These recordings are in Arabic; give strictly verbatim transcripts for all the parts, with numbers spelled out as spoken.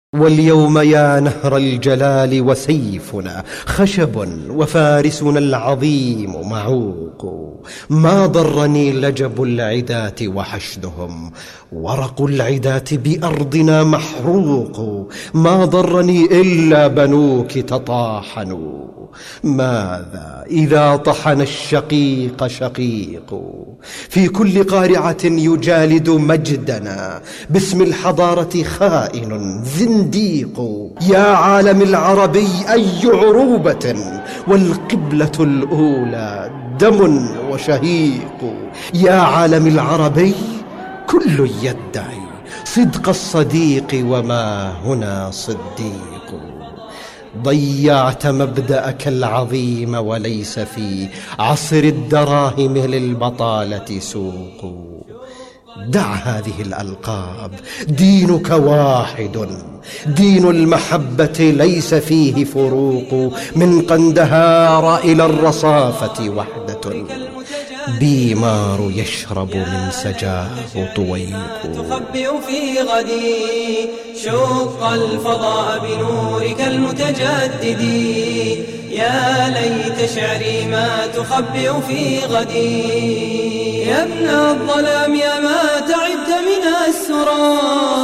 واليوم يا نهر الجلال وسيفنا خشب وفارسنا العظيم معوق. ما ضرني لجب العداة وحشدهم، ورق العداة بأرضنا محروق. ما ضرني إلا بنوك تطاحنوا، ماذا إذا طحن الشقيق شقيق. في كل قارعة يجالد مجدنا، باسم الحضارة خائن زنديق. يا عالم العربي أي عروبة، والقبلة الأولى دم وشهيق. يا عالم العربي كل يدعي صدق الصديق، وما هنا صديق. ضيعت مبدأك العظيم، وليس في عصر الدراهم للبطالة سوق. دع هذه الألقاب، دينك واحد، دين المحبة ليس فيه فروق. من قندهار إلى الرصافة وحدة، بيمار يشرب من سجاه طويق. تخبئ في غدي شق الفضاء بنورك المتجدد. يا ليت شعري ما تخبئ في غدي. يا ابن الظلام يا ما تعبت من السرى،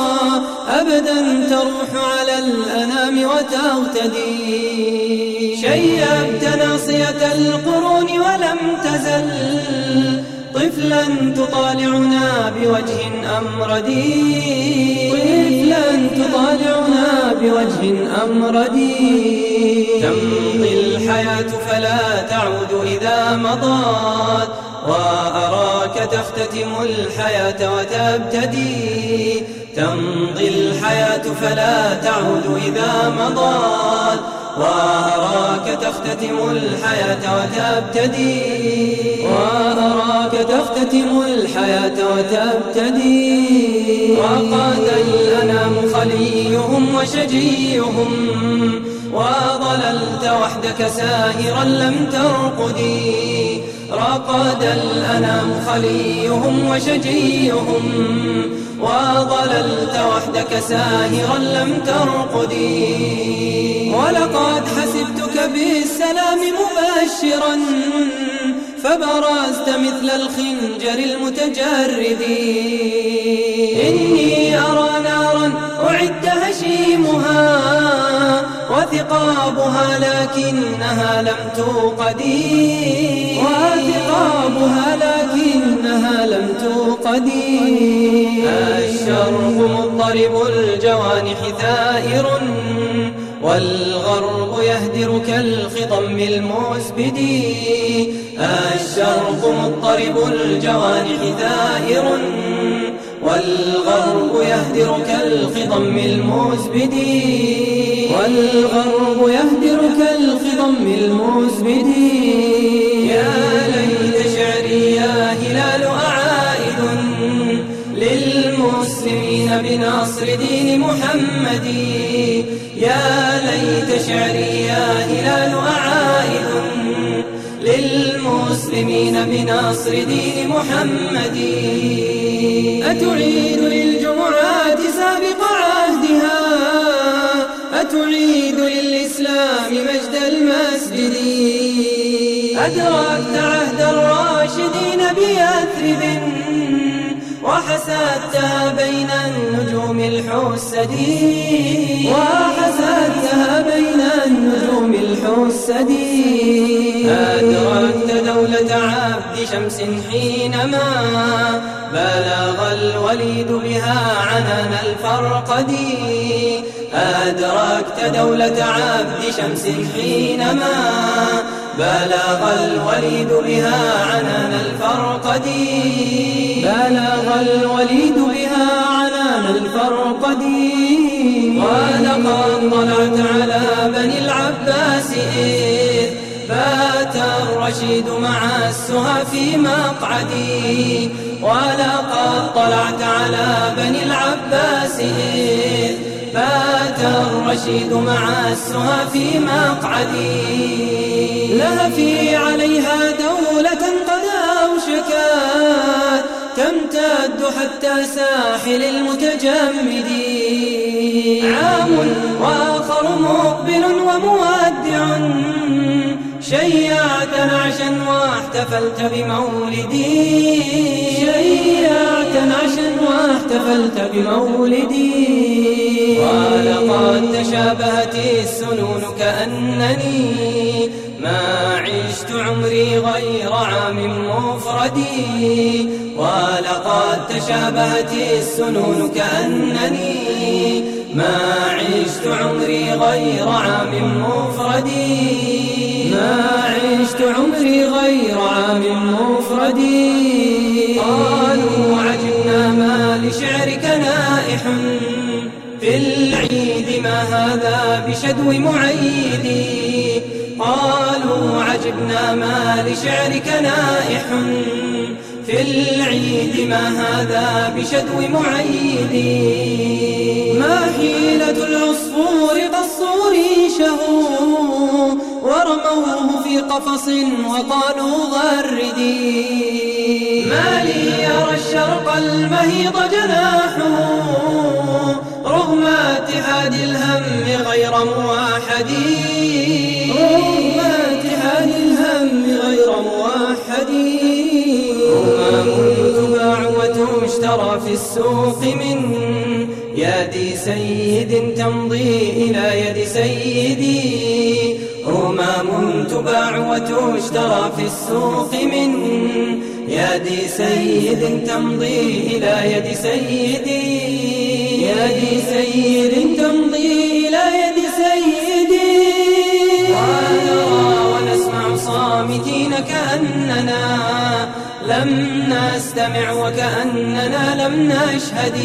أبدا تروح على الأنام وتغتدي. شيبت ناصية القرون ولم تزل طفلا تطالعنا بوجه أمردي. طفلا تطالعنا بوجه أمردي. تمضي الحياة فلا تعود إذا مضت، وأراك تختتم الحياة وتبتدي. تمضي الحياة فلا تعود إذا مضت، وأراك تختتم الحياة وتبتدي. وأراك تختتم الحياة وتبتدي. وقاد الأنام خليهم وشجيهم، وظللت وحدك ساهرا لم ترقدي. رقد الأنام خليهم وشجيهم، وظللت وحدك ساهرا لم ترقدي. ولقد حسبتك بالسلام مبشرا، فبرزت مثل الخنجر المتجرد. إني أرى نارا أعد هشيمها وثقابها، لكنها لم توقدي. وثقابها لكنها لم توقدي. الشرق مضطرب الجوانح ثائر، والغرب يهدر كالخضم المسبد. الشرق مضطرب الجوانح ثائر، والغرب يهدر كالخضم المسبد. والغرب يهدر كالخضم المسبد. يا ليت شعري يا هلال أعائد للمسلمين بنصر دين محمد. يا ليت شعري يا هلال أعائد للمسلمين بنصر دين محمد. أتعيد للجمعات سابق عهدها، أتعيد للإسلام مجد المسجد. أدركت عهد الراشدين بيثرب، وحسدتها بين النجوم الحسد. وحسدتها بين النجوم الحسد. أدركت دولة عبد شمس حينما بلغ الوليد بها عنان الفرقد. أدركت دولة عبد شمس حينما بلغ الوليد بها عنان الفرقد. بلغ الوليد بها عنان الفرقد. ولقد طلعت على بني العباس إذ بات الرشيد مع السهى في مقعدي. ولقد طلعت على بني العباس إذ بات الرشيد مع السهى في مقعدي. لهفي عليها دولة قد أوشكت، تمتد حتى ساحل المتجمد. عام وآخر مقبل ومودع، شيعت نعشا واحتفلت بمولدي، شيعت نعشا واحتفلت بمولدي. ولقد تشابهت السنون كأنني ما عشت عمري غير عام مفردي، ولقد تشابهت السنون كأنني ما عشت عمري غير عام مفردي، ما عشت عمري غير عام مفردي. قالوا عجبنا ما لشعرك نائح في العيد، ما هذا بشدو معيدي. قالوا عجبنا ما لشعرك نائح في العيد، ما هذا بشدو معيدي. ما حيلة العصفور قصوا ريشه ورموه في قفص وقالوا غردي. ما لي أرى الشرق المهيض جناحه رغم اتحاد الهم غير موحد، رغم اتحاد الهم غير موحد. أمم تباع وتشترى في السوق من يد سيد تمضي إلى يد سيدي. أمم تباع وتشترى في السوق من يد سيد تمضي إلى يد سيدي، يد سيد تمضي إلى يد سيدي. ونرى ونسمع صامتين كأننا لم نستمع وكأننا لم نشهد،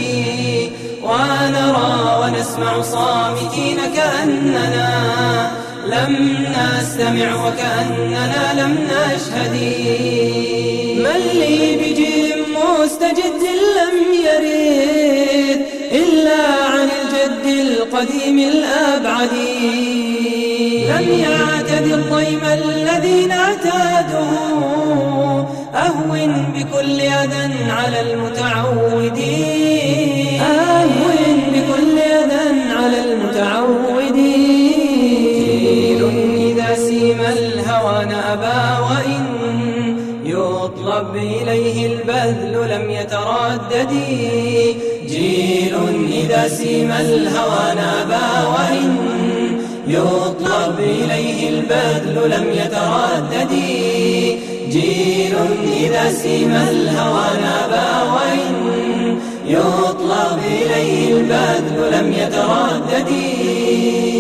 ونرى ونسمع صامتين كأننا لم نستمع وكأننا لم نشهد. من لي بجيل مستجد لم يرد إلا عن الجد القديم الأبعد، لم يعتد الضيم الذين اعتادوا أهون بكل أذى على المتعودين، أهون بكل أذى على المتعودين. جيل إذا سيم الهوان أبى وإن يطلب إليه البذل لم يتردد، جيل إذا سيم الهوان أبى وإن يطلب إليه البذل لم يتردد، جيل إذا سيم الهوان أبى وإن يطلب إليه البذل لم يتردد.